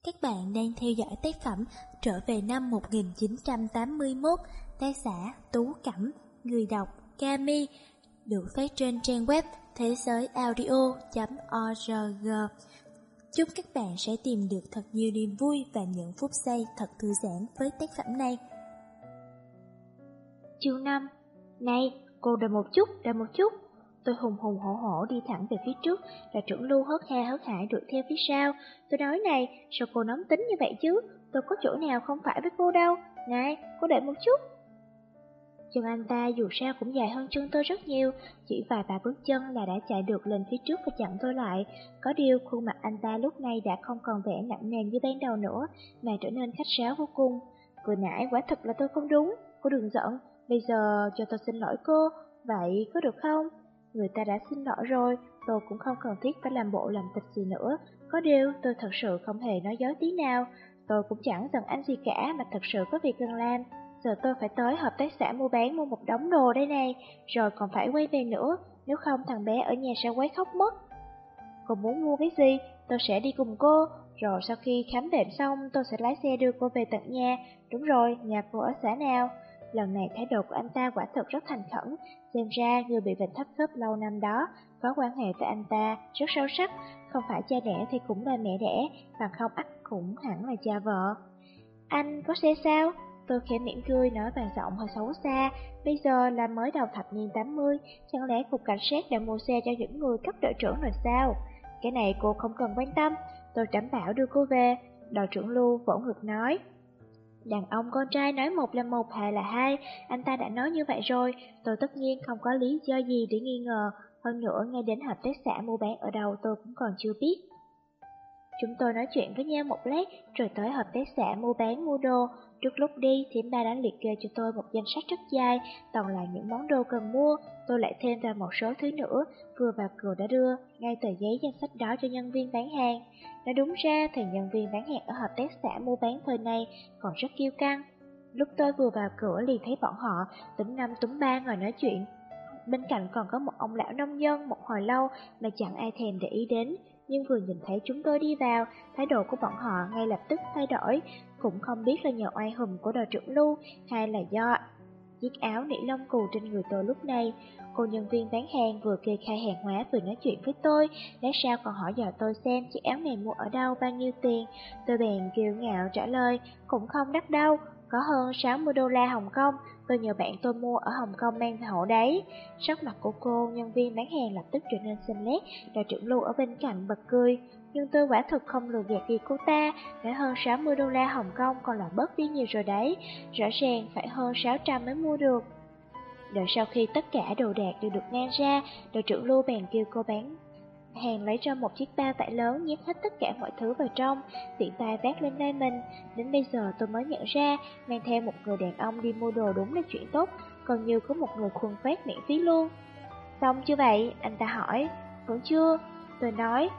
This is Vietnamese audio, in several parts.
Các bạn đang theo dõi tác phẩm Trở về năm 1981, tác giả Tú Cẩm, người đọc Kami, được phát trên trang web thế giới audio.org. Chúc các bạn sẽ tìm được thật nhiều niềm vui và những phút giây thật thư giãn với tác phẩm này. Chương 5. Này, cô đợi một chút. Tôi hùng hùng hổ hổ đi thẳng về phía trước, là trưởng Lưu hớt ha hớt hải đuổi theo phía sau. Tôi nói này, sao cô nóng tính như vậy chứ? Tôi có chỗ nào không phải với cô đâu. Này, cô đợi một chút. Chân anh ta dù sao cũng dài hơn chân tôi rất nhiều, chỉ vài ba bước chân là đã chạy được lên phía trước và chặn tôi lại. Có điều khuôn mặt anh ta lúc này đã không còn vẻ nặng nề như ban đầu nữa, mà trở nên khách sáo vô cùng. Vừa nãy quả thật là tôi không đúng, cô đừng giận, bây giờ cho tôi xin lỗi cô, vậy có được không? Người ta đã xin lỗi rồi, tôi cũng không cần thiết phải làm bộ làm tịch gì nữa. Có điều tôi thật sự không hề nói dối tí nào. Tôi cũng chẳng giận anh gì cả, mà thật sự có việc cần làm. Giờ tôi phải tới hợp tác xã mua bán mua một đống đồ đây này, rồi còn phải quay về nữa, nếu không thằng bé ở nhà sẽ quấy khóc mất. Cô muốn mua cái gì, tôi sẽ đi cùng cô, rồi sau khi khám bệnh xong tôi sẽ lái xe đưa cô về tận nhà. Đúng rồi, nhà cô ở xã nào? Lần này thái độ của anh ta quả thật rất thành khẩn, xem ra người bị bệnh thấp khớp lâu năm đó có quan hệ với anh ta rất sâu sắc, không phải cha đẻ thì cũng là mẹ đẻ, bằng không ắt cũng hẳn là cha vợ. Anh có xe sao? Tôi khẽ mỉm cười nói bằng giọng hơi xấu xa, bây giờ là mới đầu thập niên 80, chẳng lẽ cục cảnh sát đã mua xe cho những người cấp đội trưởng rồi sao? Cái này cô không cần quan tâm, tôi đảm bảo đưa cô về. Đội trưởng Lưu vỗ ngực nói. Đàn ông con trai nói một là một, hai là hai, anh ta đã nói như vậy rồi, tôi tất nhiên không có lý do gì để nghi ngờ, hơn nữa ngay đến hợp tác xã mua bán ở đâu tôi cũng còn chưa biết. Chúng tôi nói chuyện với nhau một lát, rồi tới hợp tác xã mua bán mua đồ. Trước lúc đi, thím ba đã liệt kê cho tôi một danh sách rất dài, toàn là những món đồ cần mua. Tôi lại thêm vào một số thứ nữa, vừa vào cửa đã đưa ngay tờ giấy danh sách đó cho nhân viên bán hàng. Nói đúng ra thì nhân viên bán hàng ở hợp tác xã mua bán thời này còn rất kiêu căng. Lúc tôi vừa vào cửa liền thấy bọn họ túm năm túm ba ngồi nói chuyện. Bên cạnh còn có một ông lão nông dân, một hồi lâu mà chẳng ai thèm để ý đến. Nhưng vừa nhìn thấy chúng tôi đi vào, thái độ của bọn họ ngay lập tức thay đổi, cũng không biết là nhờ oai hùm của đội trưởng Lưu hay là do chiếc áo nỉ lông cù trên người tôi lúc này. Cô nhân viên bán hàng vừa kê khai hàng hóa vừa nói chuyện với tôi, lát sau còn hỏi dò tôi xem chiếc áo này mua ở đâu, bao nhiêu tiền. Tôi bèn kiêu ngạo trả lời, cũng không đắt đâu, có hơn 60 đô la Hồng Kông, tôi nhờ bạn tôi mua ở Hồng Kông mang về hộ đấy. Sắc mặt của cô nhân viên bán hàng lập tức trở nên xanh lét, đội trưởng Lưu ở bên cạnh bật cười. Nhưng tôi quả thực không lừa gạt gì cô ta, đã hơn 60 đô la Hồng Kông còn là bớt đi nhiều rồi đấy, rõ ràng phải hơn 600 mới mua được. Đợi sau khi tất cả đồ đạc đều được mang ra, đội trưởng Lưu bèn kêu cô bán hàng lấy ra một chiếc bao tải lớn nhét hết tất cả mọi thứ vào trong, tiện tay vác lên vai mình. Đến bây giờ tôi mới nhận ra, mang theo một người đàn ông đi mua đồ đúng là chuyện tốt, còn như có một người khuân phát miễn phí luôn. Xong chưa vậy? Anh ta hỏi. Vẫn chưa, tôi nói.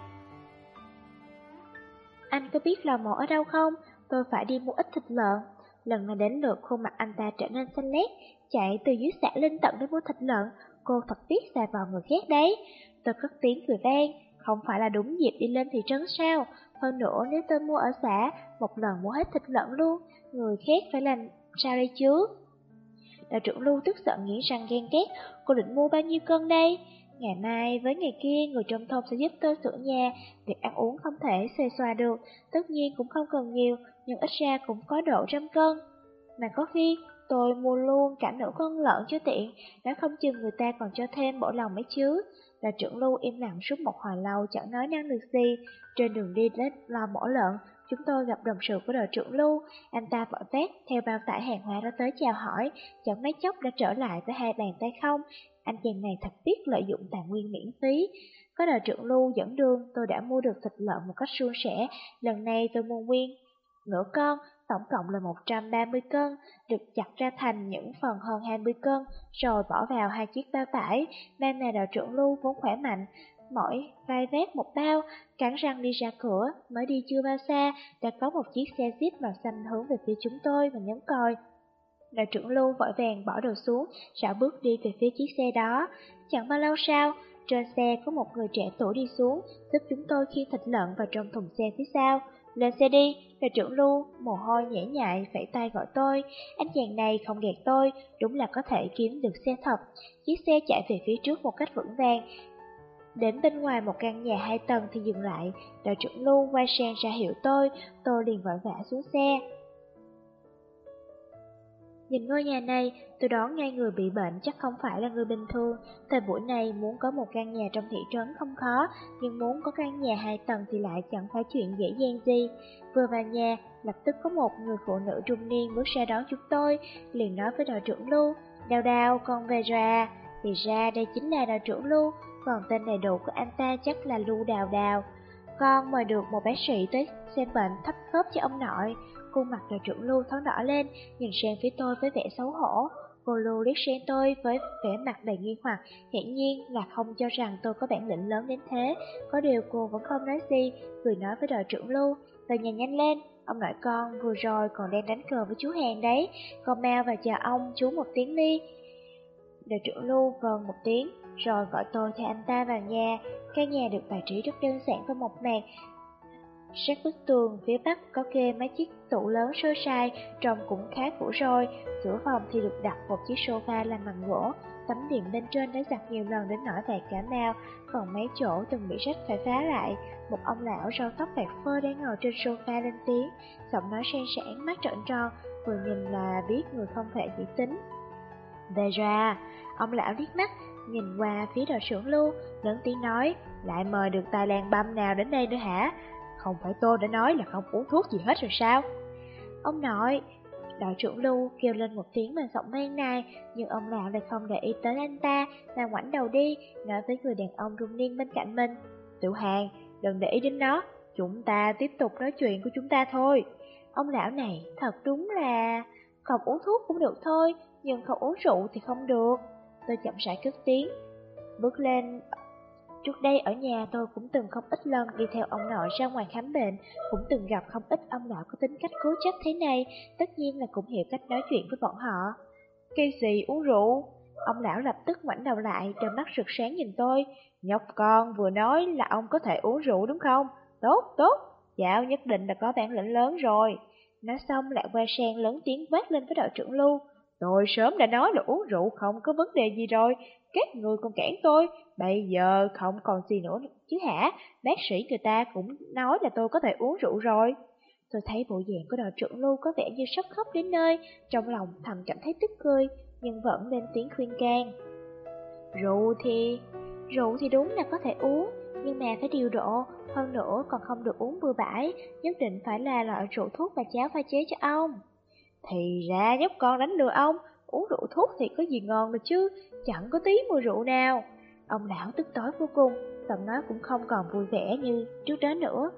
Anh có biết lò mổ ở đâu không? Tôi phải đi mua ít thịt lợn. Lần này đến lượt khuôn mặt anh ta trở nên xanh lét, chạy từ dưới xã lên tận để mua thịt lợn. Cô thật biết xài vào người khác đấy. Tôi cất tiếng cười vang, không phải là đúng dịp đi lên thị trấn sao? Hơn nữa nếu tôi mua ở xã, một lần mua hết thịt lợn luôn, người khác phải làm sao đây chứ? Đạo trưởng Lưu tức giận nghiến răng ghen ghét, cô định mua bao nhiêu cân đây? Ngày mai với ngày kia người trong thôn sẽ giúp tôi sửa nhà, việc ăn uống không thể xề xòa được, tất nhiên cũng không cần nhiều, nhưng ít ra cũng có độ 100 cân. Mà có khi tôi mua luôn cả nửa con lợn cho tiện, đã không chừng người ta còn cho thêm bổ lòng mấy chứ. Là trưởng Lưu im lặng suốt một hồi lâu chẳng nói năng được gì. Trên đường đi đến lò mổ lợn, chúng tôi gặp đồng sự của đội trưởng Lưu. Anh ta vội vác theo bao tải hàng hóa đó tới chào hỏi, chẳng mấy chốc đã trở lại với hai bàn tay không. Anh chàng này thật biết lợi dụng tài nguyên miễn phí. Có đội trưởng Lưu dẫn đường, tôi đã mua được thịt lợn một cách suôn sẻ. Lần này tôi mua nguyên nửa con, tổng cộng là 130 cân, được chặt ra thành những phần hơn 20 cân, rồi bỏ vào hai chiếc bao tải. Nam này đội trưởng Lưu vốn khỏe mạnh, mỗi vai vác một bao, cắn răng đi ra cửa, mới đi chưa bao xa, đã có một chiếc xe jeep màu xanh hướng về phía chúng tôi và nhấn còi. Đội trưởng Lưu vội vàng bỏ đồ xuống, rảo bước đi về phía chiếc xe đó. Chẳng bao lâu sau, trên xe có một người trẻ tuổi đi xuống, giúp chúng tôi khiêng thịt lợn vào trong thùng xe phía sau. Lên xe đi, đội trưởng Lưu, mồ hôi nhễ nhại, vẫy tay gọi tôi. Anh chàng này không gạt tôi, đúng là có thể kiếm được xe thật. Chiếc xe chạy về phía trước một cách vững vàng. Đến bên ngoài một căn nhà 2 tầng thì dừng lại, đội trưởng Lưu quay sang ra hiệu tôi liền vội vã xuống xe. Nhìn ngôi nhà này, tôi đoán ngay người bị bệnh chắc không phải là người bình thường. Thời buổi này muốn có một căn nhà trong thị trấn không khó, nhưng muốn có căn nhà 2 tầng thì lại chẳng phải chuyện dễ dàng gì. Vừa vào nhà, lập tức có một người phụ nữ trung niên bước ra đón chúng tôi, liền nói với đội trưởng Lưu, Đào Đào, con về rồi à? Thì ra đây chính là đội trưởng Lưu, còn tên đầy đủ của anh ta chắc là Lưu Đào Đào. Con mời được một bác sĩ tới xem bệnh thấp khớp cho ông nội. Khuôn mặt đội trưởng Lưu thoáng đỏ lên, nhìn sang phía tôi với vẻ xấu hổ. Cô Lưu liếc sang tôi với vẻ mặt đầy nghi hoặc, hiển nhiên là không cho rằng tôi có bản lĩnh lớn đến thế. Có điều cô vẫn không nói gì, cười nói với đội trưởng Lưu, về nhà nhanh lên, ông nội con vừa rồi còn đang đánh cờ với chú Hàn đấy, con mau vào chào ông chú một tiếng đi. Đội trưởng Lưu vâng một tiếng, rồi gọi tôi theo anh ta vào nhà. Căn nhà được bài trí rất đơn giản và mộc mạc. Sát bức tường phía bắc có kê mấy chiếc tủ lớn sơ sài, trông cũng khá cũ rồi. Giữa phòng thì được đặt một chiếc sofa làm bằng gỗ, tấm điện bên trên đã giặt nhiều lần đến nỗi vạt cả màu, còn mấy chỗ từng bị rách phải phá lại. Một ông lão râu tóc bạc phơ đang ngồi trên sofa lên tiếng, giọng nói sang sảng, mắt trợn tròn, vừa nhìn là biết người không thể dễ tính. Về ra, ông lão liếc mắt, nhìn qua phía đội trưởng Lưu, lớn tiếng nói, lại mời được tài làng băm nào đến đây nữa hả? Không phải tôi đã nói là không uống thuốc gì hết rồi sao? Ông nội, đội trưởng Lưu kêu lên một tiếng bằng giọng mang nài, nhưng ông lão lại không để ý tới anh ta, mà ngoảnh đầu đi, nói với người đàn ông trung niên bên cạnh mình. Tiểu Hàn, đừng để ý đến nó, chúng ta tiếp tục nói chuyện của chúng ta thôi. Ông lão này thật đúng là không uống thuốc cũng được thôi, nhưng không uống rượu thì không được. Tôi chậm rãi cất tiếng, bước lên. Trước đây ở nhà tôi cũng từng không ít lần đi theo ông nội ra ngoài khám bệnh, cũng từng gặp không ít ông lão có tính cách cố chấp thế này, tất nhiên là cũng hiểu cách nói chuyện với bọn họ. Cái gì uống rượu? Ông lão lập tức ngoảnh đầu lại, đôi mắt rực sáng nhìn tôi. Nhóc con vừa nói là ông có thể uống rượu đúng không? Tốt, tốt, cháu nhất định là có bản lĩnh lớn rồi. Nói xong lại quay sang lớn tiếng quát lên với đội trưởng Lưu. Tôi sớm đã nói là uống rượu không có vấn đề gì rồi, các người còn cản tôi, bây giờ không còn gì nữa chứ hả? Bác sĩ người ta cũng nói là tôi có thể uống rượu rồi. Tôi thấy bộ dạng của đội trưởng Lưu có vẻ như sắp khóc đến nơi, trong lòng thầm cảm thấy tức cười, nhưng vẫn lên tiếng khuyên can. Rượu thì đúng là có thể uống, nhưng mà phải điều độ, hơn nữa còn không được uống bừa bãi, nhất định phải là loại rượu thuốc mà cháu pha chế cho ông. Thì ra nhóc con đánh lừa ông, uống rượu thuốc thì có gì ngon được chứ, chẳng có tí mùi rượu nào. Ông lão tức tối vô cùng, giọng nói cũng không còn vui vẻ như trước đó nữa.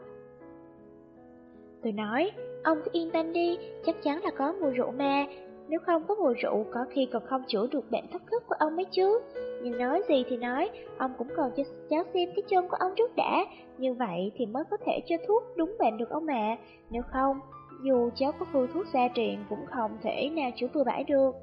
Tôi nói, ông cứ yên tâm đi, chắc chắn là có mùi rượu mà. Nếu không có mùi rượu, có khi còn không chữa được bệnh thấp khớp của ông ấy chứ. Nhưng nói gì thì nói, ông cũng còn cho cháu xem cái chân của ông trước đã. Như vậy thì mới có thể cho thuốc đúng bệnh được ông mà. Nếu không, dù cháu có phương thuốc gia truyền cũng không thể nào chữa bừa bãi được.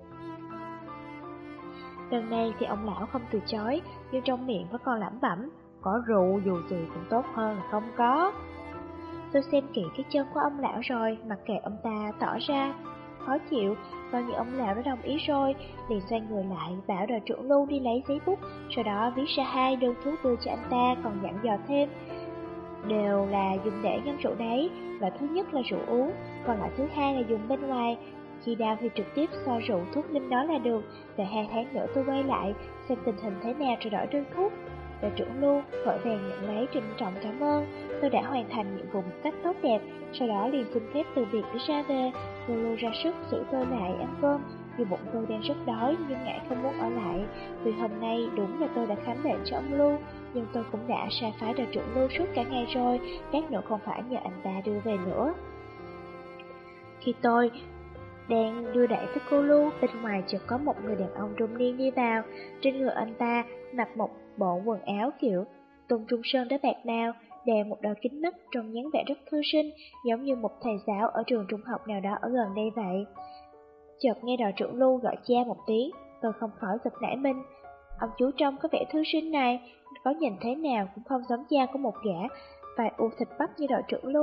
Lần này thì ông lão không từ chối, nhưng trong miệng vẫn còn lẩm bẩm, có rượu dù gì cũng tốt hơn là không có. Tôi xem kỹ cái chân của ông lão rồi, mặc kệ ông ta tỏ ra khó chịu, coi như ông lão đã đồng ý rồi, liền xoay người lại, bảo đội trưởng Lưu đi lấy giấy bút, sau đó viết ra 2 đơn thuốc đưa cho anh ta, còn dặn dò thêm. Đều là dùng để ngâm rượu đấy, loại thứ nhất là rượu uống, còn loại thứ hai là dùng bên ngoài. Khi đau thì trực tiếp xoa rượu thuốc lên đó là được, đợi 2 tháng nữa tôi quay lại, xem tình hình thế nào rồi đổi đơn thuốc. Đội trưởng Lưu vội vàng nhận lấy trịnh trọng cảm ơn, tôi đã hoàn thành nhiệm vụ một cách tốt đẹp, sau đó liền xin phép từ biệt để ra về. Cô Lưu ra sức giữ tôi lại ăn cơm, vì bụng tôi đang rất đói nhưng ngại không muốn ở lại. Vì hôm nay đúng là tôi đã khám bệnh cho ông Lưu, nhưng tôi cũng đã sai phái đội trưởng Lưu suốt cả ngày rồi, lát nữa không phải nhờ anh ta đưa về nữa. Khi tôi đang đưa đẩy với cô Lưu, bên ngoài chợt có một người đàn ông trung niên đi vào. Trên người anh ta mặc một bộ quần áo kiểu tôn trung sơn đá bạc màu, đeo một đôi kính mắt trông dáng vẻ rất thư sinh, giống như một thầy giáo ở trường trung học nào đó ở gần đây vậy. Chợt nghe đội trưởng Lưu gọi cha một tiếng, tôi không khỏi giật nảy mình. Ông chú trông có vẻ thư sinh này, có nhìn thế nào cũng không giống cha của một gã vài u thịt bắp như đội trưởng Lưu.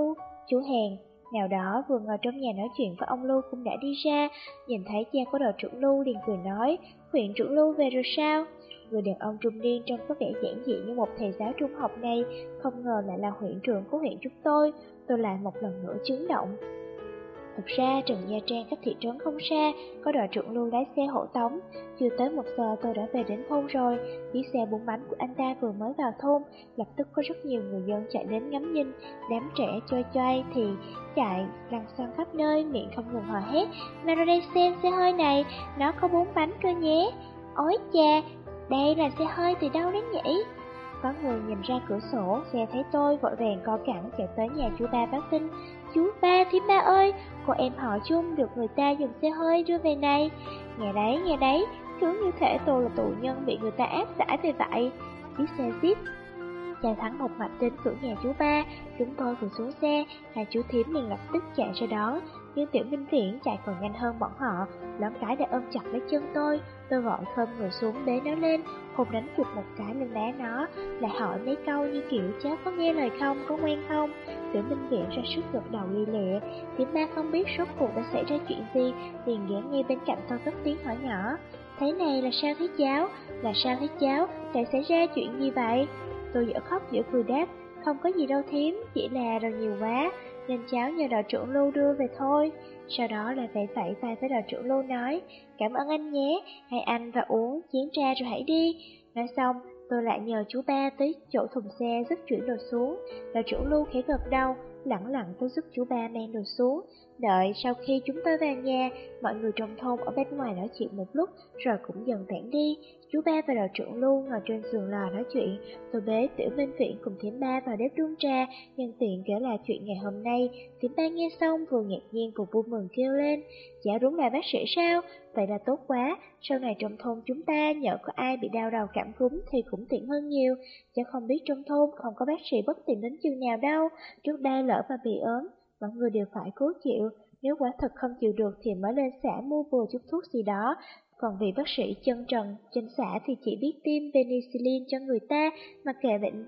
Chú Hèn nào đó vừa ngồi trong nhà nói chuyện với ông Lưu cũng đã đi ra, nhìn thấy cha của đội trưởng Lưu liền cười nói, huyện trưởng Lưu về rồi sao? Người đàn ông trung niên trông có vẻ giản dị như một thầy giáo trung học này, không ngờ lại là huyện trưởng của huyện chúng tôi lại một lần nữa chấn động. Thực ra Trần Nha Trang cách thị trấn không xa, có đội trưởng Lưu lái xe hộ tống. Chưa tới 1 giờ tôi đã về đến thôn rồi. Chiếc xe 4 bánh của anh ta vừa mới vào thôn, lập tức có rất nhiều người dân chạy đến ngắm nhìn. Đám trẻ chơi choay thì chạy lăn xăng khắp nơi, miệng không ngừng hò hét. Nào ra đây xem xe hơi này, nó có 4 bánh cơ nhé. Ôi cha, đây là xe hơi từ đâu đến nhỉ? Có người nhìn ra cửa sổ, xe thấy tôi vội vàng co cẳng chạy tới nhà chú ba báo tin. Chú ba, thím ba ơi, cô em họ chung được người ta dùng xe hơi đưa về này. Nghe đấy, cứ như thể tôi là tù nhân bị người ta áp giải về vậy. Chiếc xe Jeep chạy thẳng một mạch đến cửa nhà chú ba. Chúng tôi vừa xuống xe, hai chú thím liền lập tức chạy ra đó. Nhưng Tiểu Minh Viễn chạy còn nhanh hơn bọn họ, loáng cái đã ôm chặt lấy chân tôi. Tôi vội khom người xuống bế nó lên, hùng đánh chụp một cái lên má nó, lại hỏi mấy câu như kiểu cháu có nghe lời không, có ngoan không. Tiểu Minh Viễn ra sức gật đầu li lịa. Thím ba không biết rốt cuộc đã xảy ra chuyện gì, liền ghé ngay bên cạnh tôi cất tiếng hỏi nhỏ. Thế này là sao thế cháu? Là sao thế cháu? Đã xảy ra chuyện gì vậy? Tôi dở khóc dở cười đáp, không có gì đâu thím, chỉ là đồ nhiều quá, nên cháu nhờ đội trưởng Lưu đưa về thôi. Sau đó lại vẫy vẫy tay với đội trưởng Lưu nói, cảm ơn anh nhé, hai anh và uống chén trà rồi hãy đi. Nói xong, tôi lại nhờ chú ba tới chỗ thùng xe giúp chuyển đồ xuống. Đội trưởng Lưu khẽ gật đầu, lẳng lặng tôi giúp chú ba mang đồ xuống. Đợi sau khi chúng tôi vào nhà, mọi người trong thôn ở bên ngoài nói chuyện một lúc, rồi cũng dần tản đi. Chú ba và đội trưởng Lưu ngồi trên giường lò nói chuyện. Tôi bế Tiểu Minh Viễn cùng thím ba vào bếp đun trà, nhân tiện kể lại chuyện ngày hôm nay. Thím ba nghe xong vừa ngạc nhiên vừa vui mừng kêu lên, dạ đúng là bác sĩ sao? Vậy là tốt quá, sau này trong thôn chúng ta nhỡ có ai bị đau đầu cảm cúm thì cũng tiện hơn nhiều. Cháu không biết trong thôn không có bác sĩ bất tiện đến chừng nào đâu, trước đây lỡ mà bị ốm, mọi người đều phải cố chịu, nếu quả thật không chịu được thì mới lên xã mua bừa chút thuốc gì đó. Còn vị bác sĩ chân trần trên xã thì chỉ biết tiêm penicillin cho người ta, mặc kệ bệnh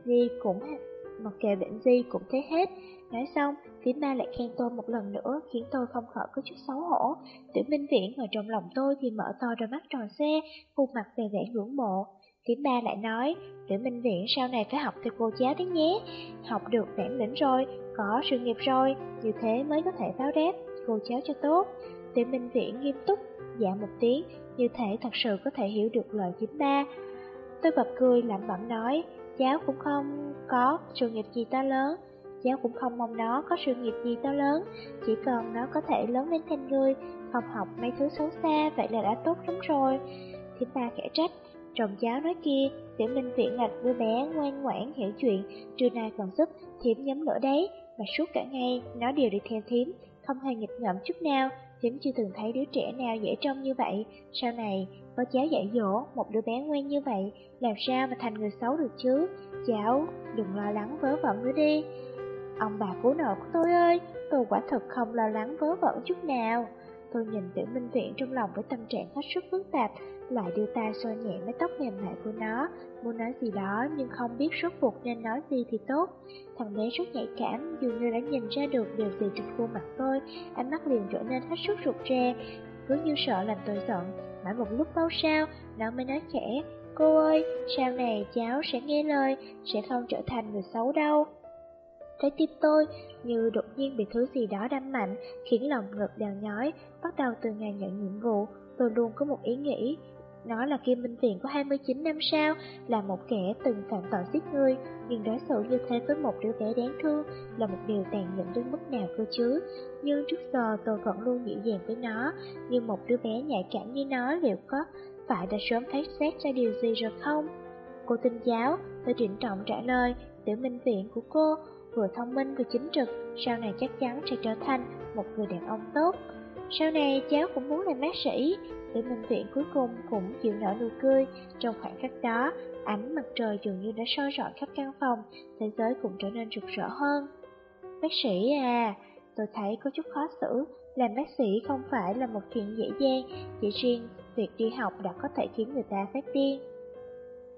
gì cũng thế hết. Nói xong, thím ba lại khen tôi một lần nữa, khiến tôi không khỏi có chút xấu hổ. Tiểu Minh Viễn ngồi trong lòng tôi thì mở to đôi mắt tròn xe, khuôn mặt đầy vẻ ngưỡng mộ. Thím ba lại nói, Tiểu Minh Viễn sau này phải học theo cô giáo đấy nhé. Học được bản lĩnh rồi, có sự nghiệp rồi, như thế mới có thể báo đáp cô cháu cho tốt. Tiểu Minh Viễn nghiêm túc, dạ một tiếng, như thể thật sự có thể hiểu được lời thím ba. Tôi bật cười lẩm bẩm nói, cháu cũng không có sự nghiệp gì to lớn, cháu cũng không mong nó có sự nghiệp gì to lớn, chỉ cần nó có thể lớn lên thành người, không học mấy thứ xấu xa, vậy là đã tốt lắm rồi. Thím ba khẽ trách, chồng cháu nói kia, Tiểu Minh Viễn là đứa bé ngoan ngoãn hiểu chuyện, trưa nay còn giúp thím nhóm lửa đấy, mà suốt cả ngày nó đều đi theo thím, không hề nghịch ngợm chút nào. Thím chưa từng thấy đứa trẻ nào dễ trông như vậy. Sau này có cháu dạy dỗ một đứa bé ngoan như vậy, làm sao mà thành người xấu được chứ? Cháu đừng lo lắng vớ vẩn nữa đi. Ông bà cứu nợ của tôi ơi, tôi quả thật không lo lắng vớ vẩn chút nào. Tôi nhìn Tiểu Minh Viễn trong lòng với tâm trạng hết sức phức tạp, lại đưa tay xoa nhẹ mái tóc mềm mại của nó, muốn nói gì đó nhưng không biết rốt cuộc nên nói gì thì tốt. Thằng bé rất nhạy cảm, dường như đã nhìn ra được điều gì trên khuôn mặt tôi, ánh mắt liền trở nên hết sức rụt rè, cứ như sợ làm tôi giận. Mãi một lúc lâu sau, nó mới nói khẽ, cô ơi, sau này cháu sẽ nghe lời, sẽ không trở thành người xấu đâu. Trái tim tôi như đột nhiên bị thứ gì đó đâm mạnh, khiến lòng ngực đau nhói. Bắt đầu từ ngày nhận nhiệm vụ, tôi luôn có một ý nghĩ. Nó là Kim Minh Viện của 29 năm sau, là một kẻ từng phạm tội giết người, nhưng đối xử như thế với một đứa bé đáng thương là một điều tàn nhẫn đến mức nào cơ chứ. Nhưng trước giờ tôi vẫn luôn dịu dàng với nó, nhưng một đứa bé nhạy cảm như nó liệu có phải đã sớm phát giác ra điều gì rồi không? Cô tin giáo, tôi trịnh trọng trả lời, Tiểu Minh Viện của cô vừa thông minh vừa chính trực, sau này chắc chắn sẽ trở thành một người đàn ông tốt. Sau này cháu cũng muốn làm bác sĩ. Tiểu Minh Viện cuối cùng cũng chịu nở nụ cười. Trong khoảnh khắc đó, ánh mặt trời dường như đã soi rọi khắp căn phòng, thế giới cũng trở nên rực rỡ hơn. Bác sĩ à, tôi thấy có chút khó xử. Làm bác sĩ không phải là một chuyện dễ dàng, chỉ riêng việc đi học đã có thể khiến người ta phát điên.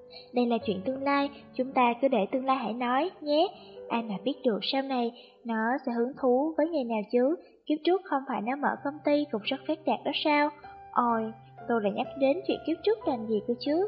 Đây là chuyện tương lai, chúng ta cứ để tương lai hãy nói, nhé. Ai mà biết được sau này nó sẽ hứng thú với ngày nào chứ, kiếp trước không phải nó mở công ty cũng rất phát đạt đó sao? Ôi, tôi lại nhắc đến chuyện kiếp trước làm gì cơ chứ?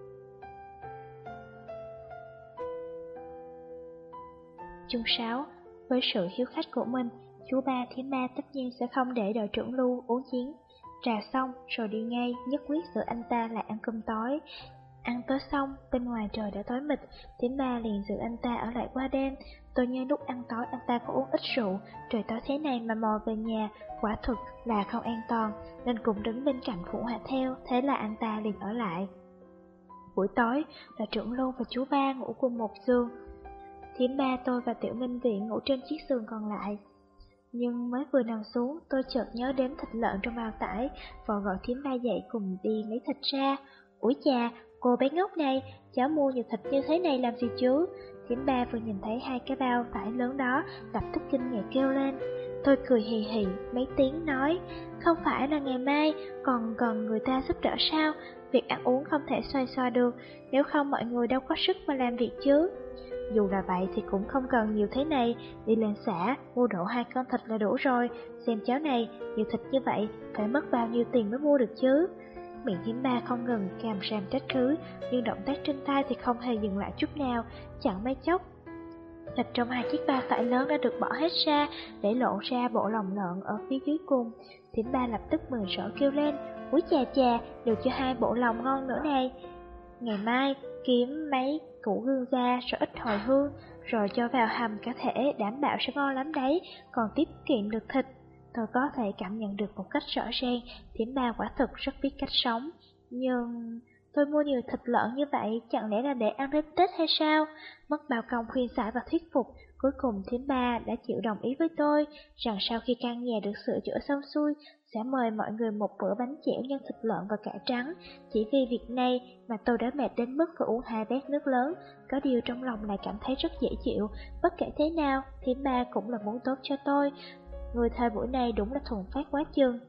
Chương 6. Với sự hiếu khách của mình, chú ba thím ba tất nhiên sẽ không để đội trưởng Lưu uống chén trà xong rồi đi ngay, nhất quyết giữ anh ta lại ăn cơm tối. Ăn tối xong, bên ngoài trời đã tối mịt, thím ba liền giữ anh ta ở lại qua đêm. Tôi nhớ lúc ăn tối anh ta có uống ít rượu, trời tối thế này mà mò về nhà, quả thực là không an toàn, nên cũng đứng bên cạnh phụ họa theo, thế là anh ta liền ở lại. Buổi tối, là trưởng Lưu và chú ba ngủ cùng một giường. Thím ba tôi và Tiểu Minh Viện ngủ trên chiếc giường còn lại. Nhưng mới vừa nằm xuống, tôi chợt nhớ đến thịt lợn trong bao tải, vội gọi thím ba dậy cùng đi lấy thịt ra. Ủi chà, cô bé ngốc này, cháu mua nhiều thịt như thế này làm gì chứ? Thím ba vừa nhìn thấy hai cái bao tải lớn đó, lập tức kinh ngạc kêu lên. Tôi cười hì hì mấy tiếng nói, không phải là ngày mai còn cần người ta giúp đỡ sao? Việc ăn uống không thể xoay xoa được, nếu không mọi người đâu có sức mà làm việc chứ. Dù là vậy thì cũng không cần nhiều thế này, đi lên xã, mua đổ 2 con thịt là đủ rồi. Xem cháu này, nhiều thịt như vậy, phải mất bao nhiêu tiền mới mua được chứ. Miệng thím ba không ngừng càm ràm trách cứ, nhưng động tác trên tay thì không hề dừng lại chút nào. Chẳng mấy chốc, thịt trong 2 chiếc bao tải lớn đã được bỏ hết ra, để lộ ra bộ lòng lợn ở phía dưới cùng. Thím ba lập tức mừng rỡ kêu lên, úi chà chà, được cho 2 bộ lòng ngon nữa này. Ngày mai, kiếm mấy củ hương ra rồi ít hồi hương, rồi cho vào hầm cá thể, đảm bảo sẽ ngon lắm đấy, còn tiết kiệm được thịt. Tôi có thể cảm nhận được một cách rõ ràng, thím ba quả thực rất biết cách sống. Nhưng tôi mua nhiều thịt lợn như vậy, chẳng lẽ là để ăn đến Tết hay sao? Mất bao công khuyên giải và thuyết phục, cuối cùng thím ba đã chịu đồng ý với tôi, rằng sau khi căn nhà được sửa chữa xong xuôi, sẽ mời mọi người một bữa bánh chẻo nhân thịt lợn và cải trắng. Chỉ vì việc này mà tôi đã mệt đến mức phải uống 2 bát nước lớn, có điều trong lòng lại cảm thấy rất dễ chịu. Bất kể thế nào, thím ba cũng là muốn tốt cho tôi. Người thời buổi này đúng là thuần phát quá chừng.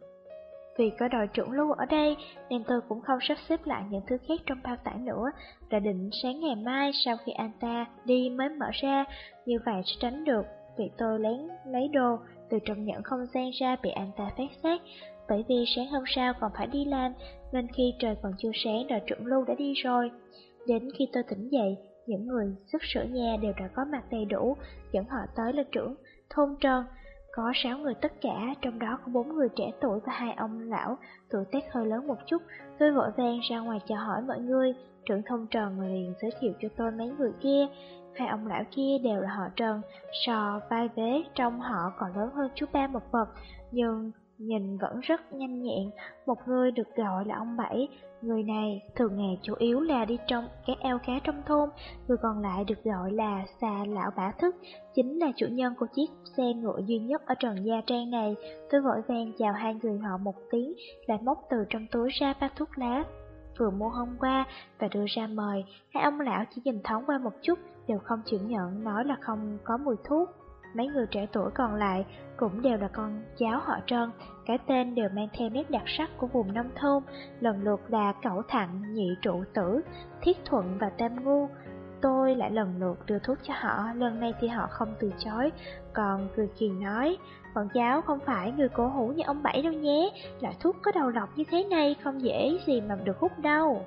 Vì có đội trưởng Lưu ở đây, nên tôi cũng không sắp xếp lại những thứ khác trong bao tải nữa, đã định sáng ngày mai sau khi anh ta đi mới mở ra, như vậy sẽ tránh được việc tôi lén lấy đồ từ trong những không gian ra bị anh ta phát giác. Bởi vì sáng hôm sau còn phải đi làm, nên khi trời còn chưa sáng đội trưởng Lưu đã đi rồi. Đến khi tôi tỉnh dậy, những người giúp sửa nhà đều đã có mặt đầy đủ, dẫn họ tới là trưởng thôn Trần. Có 6 người tất cả, trong đó có 4 người trẻ tuổi và 2 ông lão, tuổi tác hơi lớn một chút. Tôi vội vàng ra ngoài chào hỏi mọi người, trưởng thôn Trần liền giới thiệu cho tôi mấy người kia. 2 ông lão kia đều là họ Trần, so vai vế trong họ còn lớn hơn chú ba một bậc, nhưng nhìn vẫn rất nhanh nhẹn. Một người được gọi là ông Bảy, người này thường ngày chủ yếu là đi trong các ao cá trong thôn, người còn lại được gọi là Xà Lão Bả Thức, chính là chủ nhân của chiếc xe ngựa duy nhất ở Trần Gia Trang này. Tôi vội vàng chào 2 người họ một tiếng, lại móc từ trong túi ra bao thuốc lá vừa mua hôm qua và đưa ra mời. 2 ông lão chỉ nhìn thoáng qua một chút, đều không chịu nhận, nói là không có mùi thuốc. Mấy người trẻ tuổi còn lại cũng đều là con cháu họ Trần, cái tên đều mang theo nét đặc sắc của vùng nông thôn, lần lượt là Cẩu Thạnh, Nhị Trụ Tử, Thiết Thuận và Tam Ngu. Tôi lại lần lượt đưa thuốc cho họ, lần này thì họ không từ chối, còn cười kiền nói, bọn cháu không phải người cổ hủ như ông Bảy đâu nhé, loại thuốc có đầu độc như thế này không dễ gì mà được hút đâu.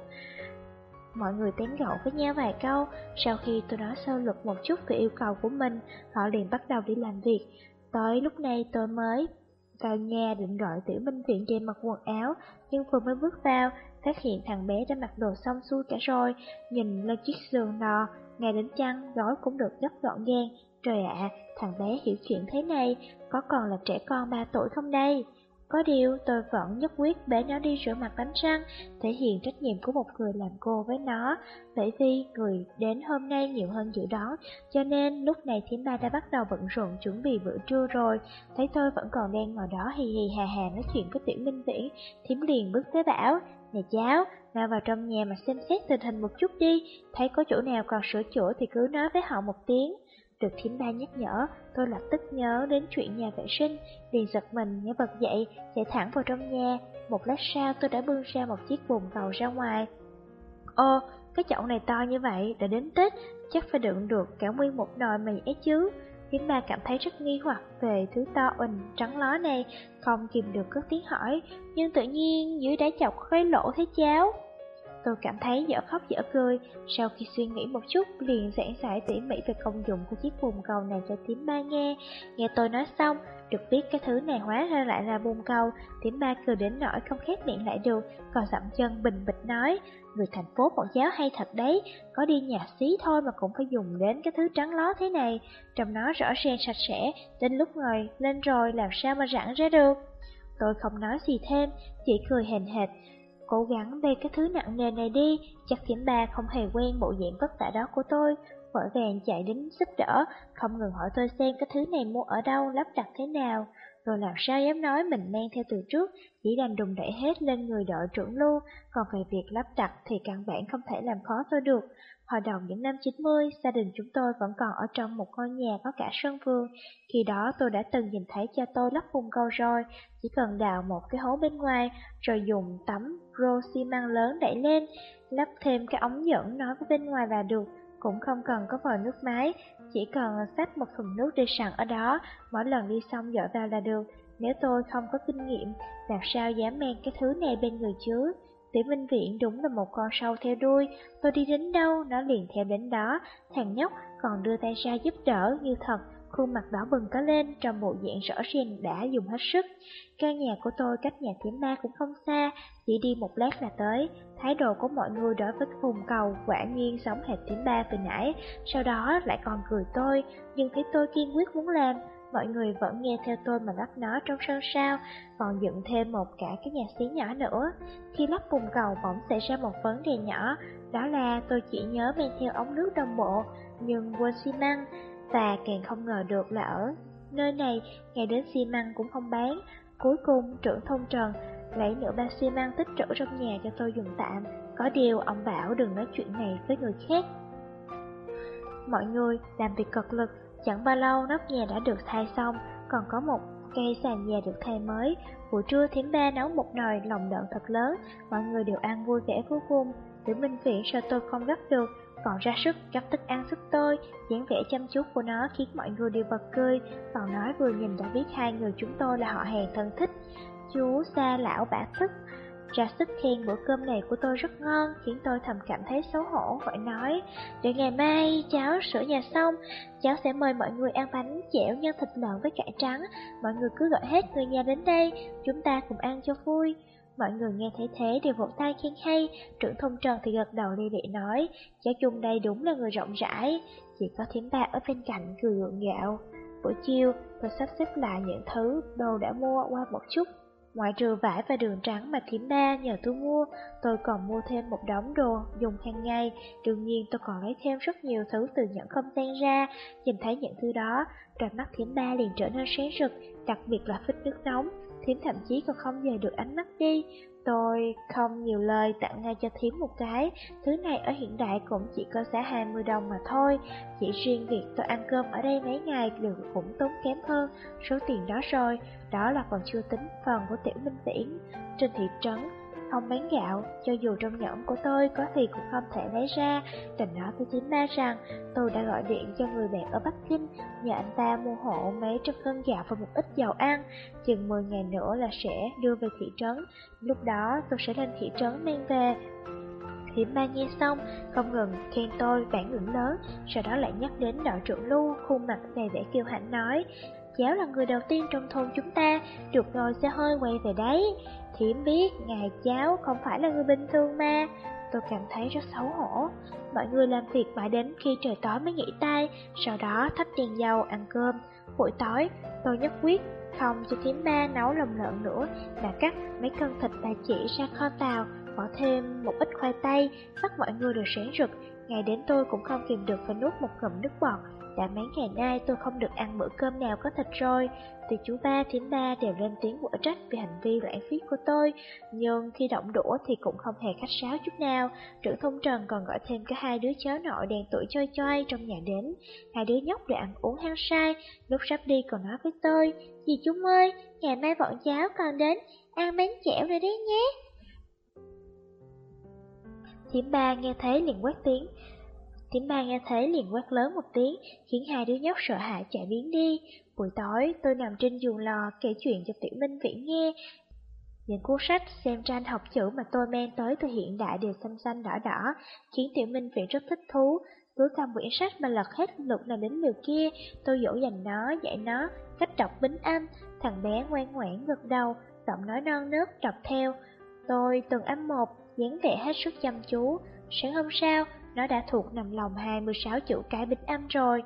Mọi người tán gẫu với nhau vài câu, sau khi tôi nói sơ lược một chút về yêu cầu của mình, họ liền bắt đầu đi làm việc. Tới lúc này tôi mới vào nhà định gọi Tiểu Minh Viện về mặc quần áo, nhưng vừa mới bước vào, phát hiện thằng bé đã mặc đồ xong xuôi cả rồi. Nhìn lên chiếc giường nọ, ngay đến chăn, gói cũng được gấp gọn gàng. Trời ạ, thằng bé hiểu chuyện thế này, có còn là trẻ con 3 tuổi không đây? Có điều tôi vẫn nhất quyết bế nó đi rửa mặt đánh răng, thể hiện trách nhiệm của một người làm cô với nó. Bởi vì người đến hôm nay nhiều hơn dự đoán, cho nên lúc này thím ba đã bắt đầu bận rộn chuẩn bị bữa trưa rồi. Thấy tôi vẫn còn đang ngồi đó hì hì hà hà nói chuyện với Tiểu Minh Viễn, thím liền bước tới bảo, nè cháu, nào vào trong nhà mà xem xét tình hình một chút đi, thấy có chỗ nào còn sửa chữa thì cứ nói với họ một tiếng. Được thím ba nhắc nhở, tôi lập tức nhớ đến chuyện nhà vệ sinh, liền giật mình nhớ bật dậy, chạy thẳng vào trong nhà. Một lát sau tôi đã bưng ra một chiếc bồn cầu ra ngoài. Ồ, cái chậu này to như vậy, đã đến Tết, chắc phải đựng được cả nguyên một nồi mì ấy chứ. Thím ba cảm thấy rất nghi hoặc về thứ to ình trắng ló này, không kìm được cất tiếng hỏi, nhưng tự nhiên dưới đáy chậu có cái lỗ thế cháu. Tôi cảm thấy dở khóc dở cười, sau khi suy nghĩ một chút liền giảng giải tỉ mỉ về công dụng của chiếc bồn cầu này cho thím ba nghe. Nghe tôi nói xong, được biết cái thứ này hóa ra lại là bồn cầu, thím ba cười đến nỗi không khép miệng lại được, còn dậm chân bình bịch nói, người thành phố bọn cháu hay thật đấy, có đi nhà xí thôi mà cũng phải dùng đến cái thứ trắng ló thế này, trong nó rõ ràng sạch sẽ, đến lúc ngồi lên rồi làm sao mà rặn ra được. Tôi không nói gì thêm, chỉ cười hèn hệt. Cố gắng bê cái thứ nặng nề này đi, chắc thím ba không hề quen bộ dạng vất vả đó của tôi. Vội vàng chạy đến giúp đỡ, không ngừng hỏi tôi xem cái thứ này mua ở đâu, lắp đặt thế nào. Rồi làm sao dám nói mình mang theo từ trước, chỉ đành đùng đẩy hết lên người đội trưởng Lưu, còn về việc lắp đặt thì căn bản không thể làm khó tôi được. Hồi đầu những năm 90, gia đình chúng tôi vẫn còn ở trong một ngôi nhà có cả sân vườn. Khi đó tôi đã từng nhìn thấy cha tôi lắp bồn cầu rồi, chỉ cần đào một cái hố bên ngoài, rồi dùng tấm rô xi măng lớn đẩy lên, lắp thêm cái ống dẫn nối với bên ngoài là được, cũng không cần có vòi nước máy, chỉ cần xách một thùng nước đi sẵn ở đó, mỗi lần đi xong dội vào là được. Nếu tôi không có kinh nghiệm, làm sao dám mang cái thứ này bên người chứ? Tiểu Minh Viện đúng là một con sâu theo đuôi, tôi đi đến đâu, nó liền theo đến đó, thằng nhóc còn đưa tay ra giúp đỡ như thật, khuôn mặt đỏ bừng cả lên, trong bộ dạng rõ ràng đã dùng hết sức. Căn nhà của tôi cách nhà thím ba cũng không xa, chỉ đi một lát là tới. Thái độ của mọi người đối với cái bồn cầu quả nhiên giống hệt thím ba từ nãy, sau đó lại còn cười tôi, nhưng thấy tôi kiên quyết muốn làm, mọi người vẫn nghe theo tôi mà lắp nó trong sân sau, còn dựng thêm một cả cái nhà xí nhỏ nữa. Khi lắp bồn cầu bỗng xảy ra một vấn đề nhỏ, đó là tôi chỉ nhớ mang theo ống nước đồng bộ, nhưng quên xi măng, và càng không ngờ được là ở nơi này, ngay đến xi măng cũng không bán. Cuối cùng, trưởng thôn Trần lấy nửa bao xi măng tích trữ trong nhà cho tôi dùng tạm. Có điều, ông bảo đừng nói chuyện này với người khác. Mọi người làm việc cực lực, chẳng bao lâu nóc nhà đã được thay xong, còn có một cây sàn nhà được thay mới. Buổi trưa thím ba nấu một nồi lòng lợn thật lớn, mọi người đều ăn vui vẻ vô cùng. Tiểu Minh Viện sợ tôi không gấp được, còn ra sức gấp thức ăn giúp tôi, dáng vẻ chăm chút của nó khiến mọi người đều bật cười, còn nói vừa nhìn đã biết hai người chúng tôi là họ hàng thân thích. Chú Sa lão bả thức ra sức khen bữa cơm này của tôi rất ngon, khiến tôi thầm cảm thấy xấu hổ, phải nói, để ngày mai cháu sửa nhà xong, cháu sẽ mời mọi người ăn bánh chẻo nhân thịt lợn với cải trắng, mọi người cứ gọi hết người nhà đến đây, chúng ta cùng ăn cho vui. Mọi người nghe thấy thế đều vỗ tay khen hay, trưởng thôn Trần thì gật đầu li lị nói, cháu chung đây đúng là người rộng rãi, chỉ có thím ba ở bên cạnh cười gượng gạo. Buổi chiều, tôi sắp xếp lại những thứ đồ đã mua qua một chút. Ngoại trừ vải và đường trắng mà thím ba nhờ tôi mua, tôi còn mua thêm một đống đồ dùng hàng ngày. Đương nhiên tôi còn lấy thêm rất nhiều thứ từ những không gian ra. Nhìn thấy những thứ đó, đôi mắt thím ba liền trở nên sáng rực, đặc biệt là phích nước nóng. Thím thậm chí còn không dời được ánh mắt đi. Tôi không nhiều lời tặng ngay cho thím một cái. Thứ này ở hiện đại cũng chỉ có giá 20 đồng mà thôi. Chỉ riêng việc tôi ăn cơm ở đây mấy ngày đều cũng tốn kém hơn số tiền đó rồi. Đó là còn chưa tính phần của Tiểu Minh Viễn. Trên thị trấn không bán gạo, cho dù trong nhẫn của tôi có thì cũng không thể lấy ra. Đành nói với thím ba rằng tôi đã gọi điện cho người bạn ở Bắc Kinh, nhờ anh ta mua hộ mấy trăm cân gạo và một ít dầu ăn. Chừng 10 ngày nữa là sẽ đưa về thị trấn. Lúc đó tôi sẽ lên thị trấn mang về. Thím ba nghe xong, không ngừng khen tôi bản lĩnh lớn, sau đó lại nhắc đến đội trưởng Lưu, khuôn mặt đầy vẻ kiêu hãnh nói, cháu là người đầu tiên trong thôn chúng ta được ngồi xe hơi quay về đấy. Thím biết ngài cháu không phải là người bình thường mà. Tôi cảm thấy rất xấu hổ. Mọi người làm việc mãi đến khi trời tối mới nghỉ tay, sau đó thắp đèn dầu ăn cơm. Buổi tối, tôi nhất quyết không cho thím ba nấu lòng lợn nữa, mà cắt mấy cân thịt bà chỉ ra kho tàu, bỏ thêm một ít khoai tây, mắt mọi người đều sáng rực. Ngày đến tôi cũng không kìm được phải nuốt một ngụm nước bọt. Đã mấy ngày nay tôi không được ăn bữa cơm nào có thịt rồi. Thì chú ba, thím ba đều lên tiếng quở trách về hành vi lãng phí của tôi, nhưng khi động đũa thì cũng không hề khách sáo chút nào. Trưởng thôn Trần còn gọi thêm cả hai đứa cháu nội đèn tuổi choi choi trong nhà đến. Hai đứa nhóc để ăn uống hăng say, lúc sắp đi còn nói với tôi, dì Trung ơi, ngày mai bọn cháu còn đến ăn bánh chẻo rồi đấy nhé. Thím ba nghe thấy liền quát lớn một tiếng, khiến hai đứa nhóc sợ hãi chạy biến đi. Buổi tối, tôi nằm trên giường lò kể chuyện cho Tiểu Minh Viễn nghe. Những cuốn sách xem tranh học chữ mà tôi mang tới từ hiện đại đều xanh xanh đỏ đỏ, khiến Tiểu Minh Viễn rất thích thú. Cứ cầm quyển sách mà lật hết lượt này đến lượt kia, tôi dỗ dành nó, dạy nó cách đọc bính âm. Thằng bé ngoan ngoãn gật đầu, giọng nói non nớt đọc theo. Tôi từng âm một, dáng vẻ hết sức chăm chú. Sáng hôm sau, nó đã thuộc nằm lòng 26 chữ cái bính âm rồi.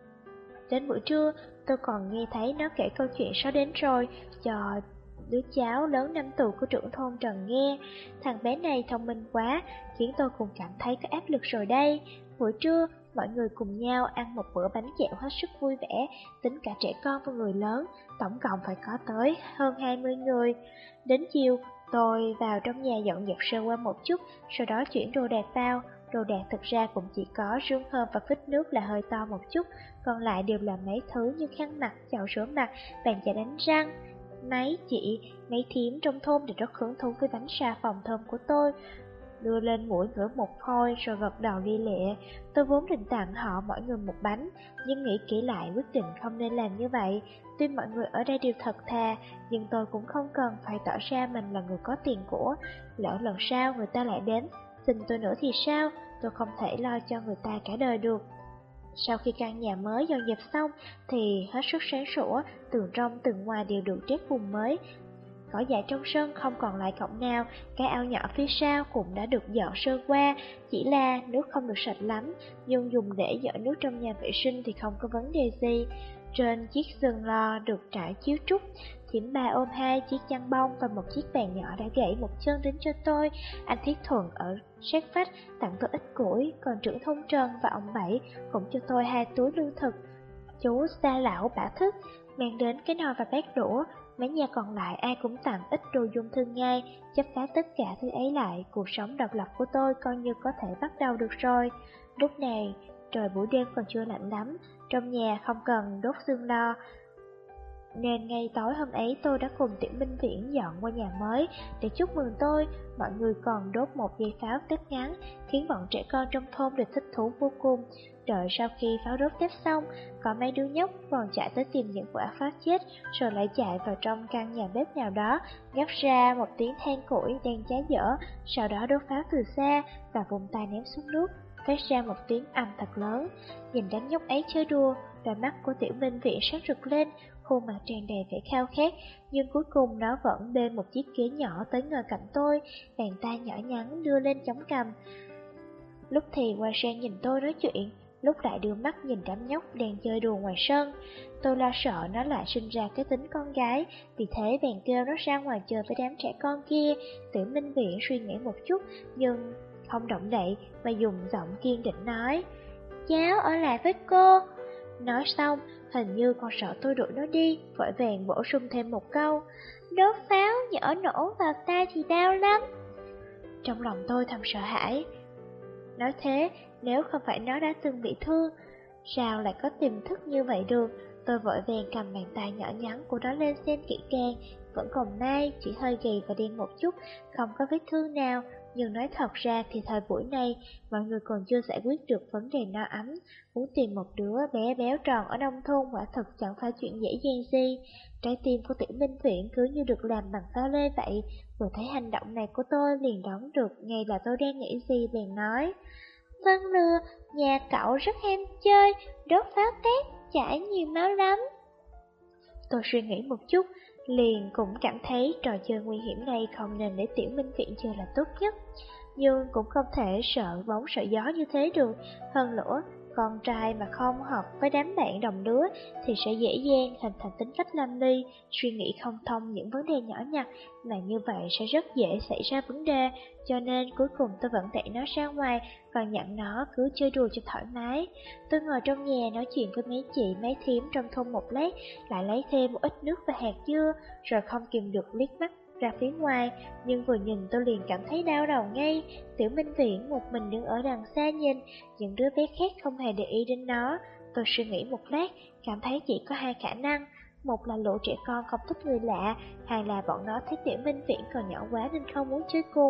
Đến buổi trưa, tôi còn nghe thấy nó kể câu chuyện Sáu đến rồi cho đứa cháu lớn 5 tuổi của trưởng thôn Trần nghe. Thằng bé này thông minh quá, khiến tôi cũng cảm thấy có áp lực rồi đây. Buổi trưa, mọi người cùng nhau ăn một bữa bánh kẹo hết sức vui vẻ, tính cả trẻ con và người lớn, tổng cộng phải có tới hơn 20 người. Đến chiều, tôi vào trong nhà dọn dẹp sơ qua một chút, sau đó chuyển đồ đạc vào. Đồ đạc thực ra cũng chỉ có rương thơm và phích nước là hơi to một chút, còn lại đều là mấy thứ như khăn mặt, chậu rửa mặt, bàn chải đánh răng. Mấy chị, mấy thím trong thôn đều rất hứng thú với bánh xà phòng thơm của tôi. Đưa lên mũi ngửi một hồi rồi gật đầu đi lệ. Tôi vốn định tặng họ mỗi người một bánh, nhưng nghĩ kỹ lại quyết định không nên làm như vậy. Tuy mọi người ở đây đều thật thà, nhưng tôi cũng không cần phải tỏ ra mình là người có tiền của. Lỡ lần sau người ta lại đến xin tôi nữa thì sao? Tôi không thể lo cho người ta cả đời được. Sau khi căn nhà mới dọn dẹp xong thì hết sức sáng sủa, tường trong tường ngoài đều được trét bùn mới. Cỏ dại trong sân không còn lại cọng nào, cái ao nhỏ phía sau cũng đã được dọn sơ qua, chỉ là nước không được sạch lắm, nhưng dùng để dỡ nước trong nhà vệ sinh thì không có vấn đề gì. Trên chiếc giường lò được trải chiếu trúc, thím ba ôm hai chiếc chăn bông và một chiếc bàn nhỏ đã gãy một chân đến cho tôi. Anh Thiết Thuận ở sát vách tặng tôi ít củi, còn trưởng thôn Trần và ông Bảy cũng cho tôi 2 túi lương thực. Chú Sa Lão bả thức, mang đến cái nồi và bát đũa. Mấy nhà còn lại ai cũng tặng ít đồ dùng thường ngày. Chấp phá tất cả thứ ấy lại, cuộc sống độc lập của tôi coi như có thể bắt đầu được rồi. Lúc này, trời buổi đêm còn chưa lạnh lắm, trong nhà không cần đốt xương lo, nên ngay tối hôm ấy tôi đã cùng Tiểu Minh Viễn dọn qua nhà mới để chúc mừng tôi. Mọi người còn đốt một dây pháo tép ngắn, khiến bọn trẻ con trong thôn đều thích thú vô cùng. Đợi sau khi pháo đốt tép xong, có mấy đứa nhóc còn chạy tới tìm những quả pháo chết, rồi lại chạy vào trong căn nhà bếp nào đó, gắp ra một tiếng than củi đang cháy dở, sau đó đốt pháo từ xa và vung tay ném xuống nước, phát ra một tiếng ầm thật lớn. Nhìn đám nhóc ấy chơi đùa, đôi mắt của Tiểu Minh Viễn sáng rực lên, khuôn mặt tràn đầy vẻ khao khát, nhưng cuối cùng nó vẫn bê một chiếc ghế nhỏ tới ngồi cạnh tôi, bàn tay nhỏ nhắn đưa lên chống cằm. Lúc thì quay sang nhìn tôi nói chuyện, lúc lại đưa mắt nhìn đám nhóc đang chơi đùa ngoài sân. Tôi lo sợ nó lại sinh ra cái tính con gái, vì thế bèn kêu nó ra ngoài chơi với đám trẻ con kia. Tiểu Minh Viễn suy nghĩ một chút, nhưng không động đậy mà dùng giọng kiên định nói: "Cháu ở lại với cô." Nói xong, hình như còn sợ tôi đuổi nó đi, vội vàng bổ sung thêm một câu: "Đốt pháo nhỡ nổ vào tay thì đau lắm." Trong lòng tôi thầm sợ hãi. Nói thế, nếu không phải nó đã từng bị thương, sao lại có tiềm thức như vậy được? Tôi vội vàng cầm bàn tay nhỏ nhắn của nó lên xem kỹ càng, vẫn còn may, chỉ hơi gầy và đen một chút, không có vết thương nào. Nhưng nói thật ra thì thời buổi này, mọi người còn chưa giải quyết được vấn đề no ấm. Muốn tìm một đứa bé béo tròn ở nông thôn quả thật chẳng phải chuyện dễ dàng gì. Trái tim của Tiểu Minh Viễn cứ như được làm bằng pháo lê vậy. Vừa thấy hành động này của tôi liền đoán được ngay là tôi đang nghĩ gì, bèn nói: "Vâng lừa, nhà cậu rất ham chơi, đốt pháo tét, chảy nhiều máu lắm." Tôi suy nghĩ một chút, liền cũng cảm thấy trò chơi nguy hiểm này không nên để Tiểu Minh Viễn chơi là tốt nhất. Nhưng cũng không thể sợ bóng sợ gió như thế được. Hơn nữa, con trai mà không hợp với đám bạn đồng lứa thì sẽ dễ dàng hình thành tính cách lam ly, suy nghĩ không thông những vấn đề nhỏ nhặt, mà như vậy sẽ rất dễ xảy ra vấn đề. Cho nên cuối cùng tôi vẫn đẩy nó ra ngoài, còn nhận nó cứ chơi đùa cho thoải mái. Tôi ngồi trong nhà nói chuyện với mấy chị mấy thím trong thôn một lát, lại lấy thêm một ít nước và hạt dưa, rồi không kìm được liếc mắt ra phía ngoài, nhưng vừa nhìn tôi liền cảm thấy đau đầu ngay. Tiểu Minh Viễn một mình đứng ở đằng xa nhìn, những đứa bé khác không hề để ý đến nó. Tôi suy nghĩ một lát, cảm thấy chỉ có 2 khả năng: một là lũ trẻ con không thích người lạ, hai là bọn nó thấy Tiểu Minh Viễn còn nhỏ quá nên không muốn chơi cùng.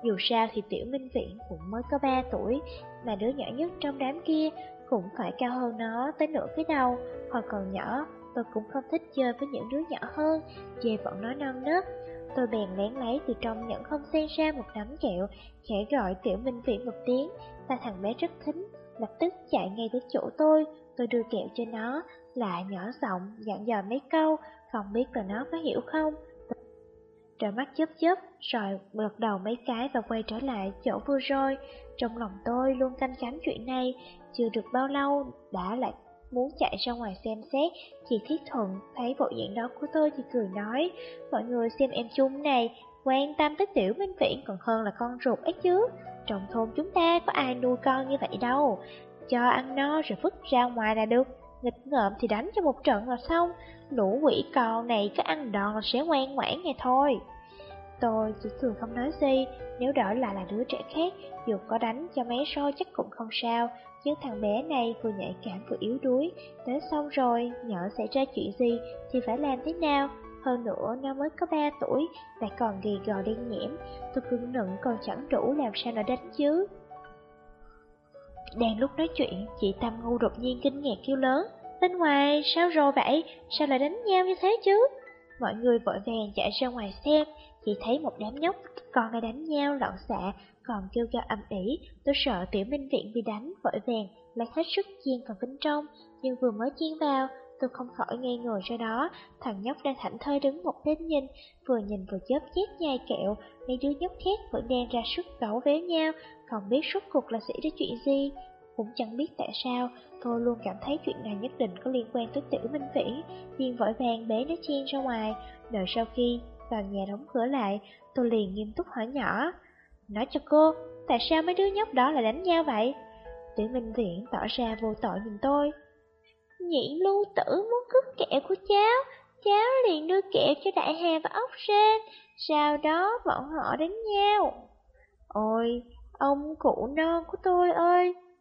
Dù sao thì Tiểu Minh Viễn cũng mới có 3 tuổi, mà đứa nhỏ nhất trong đám kia cũng phải cao hơn nó tới nửa cái đầu. Hồi còn nhỏ, tôi cũng không thích chơi với những đứa nhỏ hơn, chê bọn nó non nớt. Tôi bèn lén lấy từ trong nhẫn không sen ra một nắm kẹo, khẽ gọi Tiểu Minh Viễn một tiếng, mà thằng bé rất thính, lập tức chạy ngay tới chỗ tôi. Tôi đưa kẹo cho nó, lại nhỏ giọng dặn dò mấy câu, không biết là nó có hiểu không. Rồi mắt chớp chớp, rồi gật đầu mấy cái và quay trở lại chỗ vừa rồi. Trong lòng tôi luôn canh cánh chuyện này, chưa được bao lâu đã lại muốn chạy ra ngoài xem xét. Chị Thiết Thuận thấy bộ dạng đó của tôi thì cười nói, mọi người xem em chung này, quan tâm tới Tiểu Minh Viễn còn hơn là con ruột ấy chứ. Trong thôn chúng ta có ai nuôi con như vậy đâu, cho ăn no rồi vứt ra ngoài là được. Nghịch ngợm thì đánh cho một trận là xong, lũ quỷ con này cứ ăn đòn là sẽ ngoan ngoãn ngày thôi. Tôi chỉ cười không nói gì, nếu đổi lại là đứa trẻ khác, dù có đánh cho mấy roi chắc cũng không sao, nhưng thằng bé này vừa nhạy cảm vừa yếu đuối, đến xong rồi, nhỡ xảy ra chuyện gì thì phải làm thế nào? Hơn nữa nó mới có 3 tuổi, lại còn gầy gò đen nhẽm, tôi cưng nựng còn chẳng đủ làm sao nó đánh chứ. Đang lúc nói chuyện, chị Tâm Ngu đột nhiên kinh ngạc kêu lớn, bên ngoài sao rồi vậy, sao lại đánh nhau như thế chứ? Mọi người vội vàng chạy ra ngoài xem, chỉ thấy một đám nhóc còn đang đánh nhau loạn xạ, còn kêu gào ầm ĩ. Tôi sợ Tiểu Minh Viễn bị đánh, vội vàng lấy hết sức chiên vào bên trong, nhưng vừa mới chiên vào, tôi không khỏi ngây người ra đó. Thằng nhóc đang thảnh thơi đứng một bên nhìn vừa chớp chét nhai kẹo. Mấy đứa nhóc khác vẫn đang ra sức cấu véo nhau, không biết rốt cuộc là xảy ra chuyện gì. Cũng chẳng biết tại sao, tôi luôn cảm thấy chuyện này nhất định có liên quan tới Tiểu Minh Viễn, liền vội vàng bế nó chen ra ngoài. Đợi sau khi vào nhà đóng cửa lại, tôi liền nghiêm túc hỏi nhỏ, nói cho cô, tại sao mấy đứa nhóc đó lại đánh nhau vậy? Tiểu Minh Viễn tỏ ra vô tội nhìn tôi. Nhị lưu tử muốn cướp kẹo của cháu liền đưa kẹo cho Đại Hà và Ốc Sên, sau đó bọn họ đánh nhau. Ôi, ông cụ non của tôi ơi,